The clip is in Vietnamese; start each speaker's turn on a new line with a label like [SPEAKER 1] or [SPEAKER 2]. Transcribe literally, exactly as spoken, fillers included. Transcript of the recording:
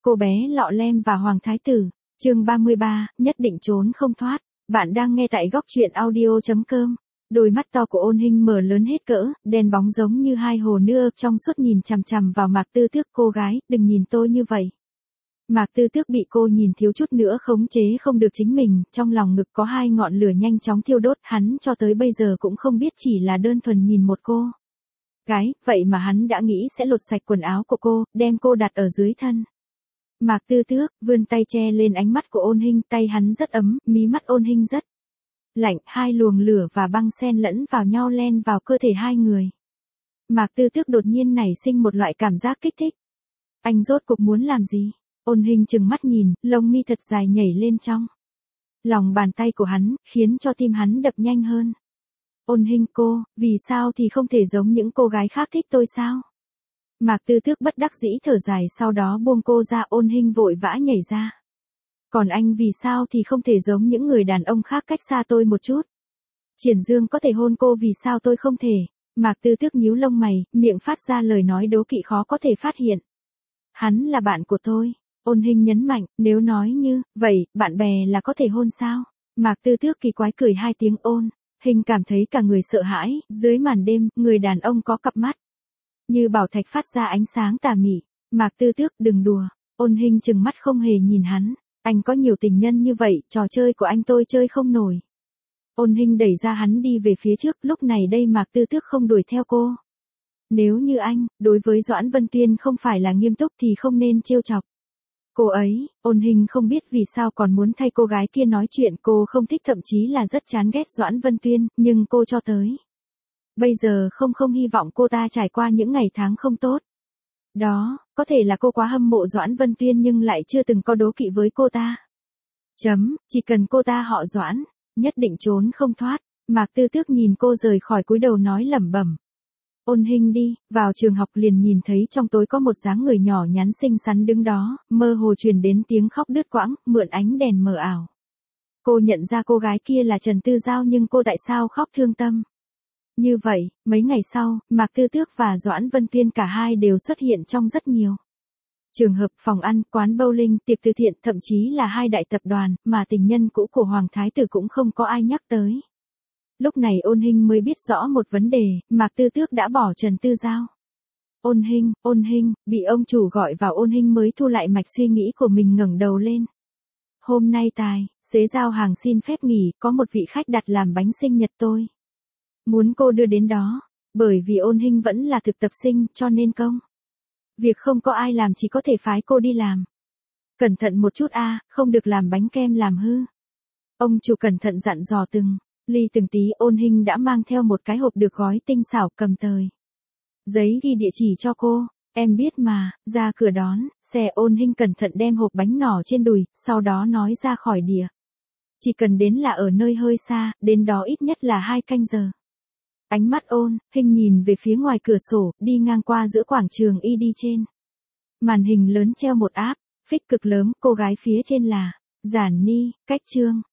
[SPEAKER 1] cô bé lọ lem và Hoàng Thái Tử. Chương ba mươi ba, nhất định trốn không thoát. Bạn đang nghe tại góc truyện audio chấm com. Đôi mắt to của Ôn Hinh mở lớn hết cỡ, đen bóng giống như hai hồ nước trong suốt nhìn chằm chằm vào Mạc Tư Tước. Cô gái, đừng nhìn tôi như vậy. Mạc Tư Tước bị cô nhìn thiếu chút nữa khống chế không được chính mình, trong lòng ngực có hai ngọn lửa nhanh chóng thiêu đốt, hắn cho tới bây giờ cũng không biết chỉ là đơn thuần nhìn một cô gái, vậy mà hắn đã nghĩ sẽ lột sạch quần áo của cô, đem cô đặt ở dưới thân. Mạc Tư Tước vươn tay che lên ánh mắt của Ôn Hinh, tay hắn rất ấm, mí mắt Ôn Hinh rất lạnh, hai luồng lửa và băng xen lẫn vào nhau len vào cơ thể hai người. Mạc Tư Tước đột nhiên nảy sinh một loại cảm giác kích thích. Anh rốt cuộc muốn làm gì? Ôn Hinh trừng mắt nhìn, lông mi thật dài nhảy lên trong lòng bàn tay của hắn, khiến cho tim hắn đập nhanh hơn. Ôn Hinh, cô, vì sao thì không thể giống những cô gái khác thích tôi sao? Mạc Tư Tước bất đắc dĩ thở dài, sau đó buông cô ra. Ôn Hinh vội vã nhảy ra. Còn anh vì sao thì không thể giống những người đàn ông khác cách xa tôi một chút? Triển Dương có thể hôn cô, vì sao tôi không thể? Mạc Tư Tước nhíu lông mày, miệng phát ra lời nói đố kỵ khó có thể phát hiện. Hắn là bạn của tôi. Ôn Hinh nhấn mạnh, nếu nói như vậy, bạn bè là có thể hôn sao? Mạc Tư Tước kỳ quái cười hai tiếng. Ôn Hinh cảm thấy cả người sợ hãi, dưới màn đêm, người đàn ông có cặp mắt như bảo thạch phát ra ánh sáng tà mị. Mạc Tư Tước, đừng đùa. Ôn Hinh trừng mắt không hề nhìn hắn. Anh có nhiều tình nhân như vậy, trò chơi của anh tôi chơi không nổi. Ôn Hinh đẩy ra hắn đi về phía trước, lúc này đây Mạc Tư Tước không đuổi theo cô. Nếu như anh, đối với Doãn Vân Tuyên không phải là nghiêm túc thì không nên trêu chọc cô ấy. Ôn Hinh không biết vì sao còn muốn thay cô gái kia nói chuyện, cô không thích, thậm chí là rất chán ghét Doãn Vân Tuyên, nhưng cô cho tới bây giờ không không hy vọng cô ta trải qua những ngày tháng không tốt. Đó, có thể là cô quá hâm mộ Doãn Vân Tuyên nhưng lại chưa từng có đố kỵ với cô ta. Chấm, chỉ cần cô ta họ Doãn, nhất định trốn không thoát. Mạc Tư Tước nhìn cô rời khỏi, cúi đầu nói lẩm bẩm. Ôn Hinh đi vào trường học liền nhìn thấy trong tối có một dáng người nhỏ nhắn xinh xắn đứng đó, mơ hồ truyền đến tiếng khóc đứt quãng, mượn ánh đèn mờ ảo. Cô nhận ra cô gái kia là Trần Tư Giao, nhưng cô tại sao khóc thương tâm như vậy? Mấy ngày sau, Mạc Tư Tước và Doãn Vân Tuyên cả hai đều xuất hiện trong rất nhiều trường hợp, phòng ăn, quán bowling, tiệc từ thiện, thậm chí là hai đại tập đoàn, mà tình nhân cũ của Hoàng Thái Tử cũng không có ai nhắc tới. Lúc này Ôn Hinh mới biết rõ một vấn đề, Mạc Tư Tước đã bỏ Trần Tư Giao. Ôn Hinh, Ôn Hinh, bị ông chủ gọi vào. Ôn Hinh mới thu lại mạch suy nghĩ của mình, ngẩng đầu lên. Hôm nay tài xế giao hàng xin phép nghỉ, có một vị khách đặt làm bánh sinh nhật tôi muốn cô đưa đến đó. Bởi vì Ôn Hinh vẫn là thực tập sinh, cho nên công việc không có ai làm, chỉ có thể phái cô đi làm. Cẩn thận một chút a, không được làm bánh kem làm hư. Ông chủ cẩn thận dặn dò từng ly từng tí. Ôn Hinh đã mang theo một cái hộp được gói tinh xảo, cầm tờ giấy ghi địa chỉ cho cô. Em biết mà. Ra cửa đón xe, Ôn Hinh cẩn thận đem hộp bánh nỏ trên đùi, sau đó nói ra khỏi địa chỉ cần đến là ở nơi hơi xa, đến đó ít nhất là hai canh giờ. Ánh mắt Ôn Hinh nhìn về phía ngoài cửa sổ, đi ngang qua giữa quảng trường y đi trên màn hình lớn treo một áp phích cực lớn, cô gái phía trên là Giản Ni, cách chương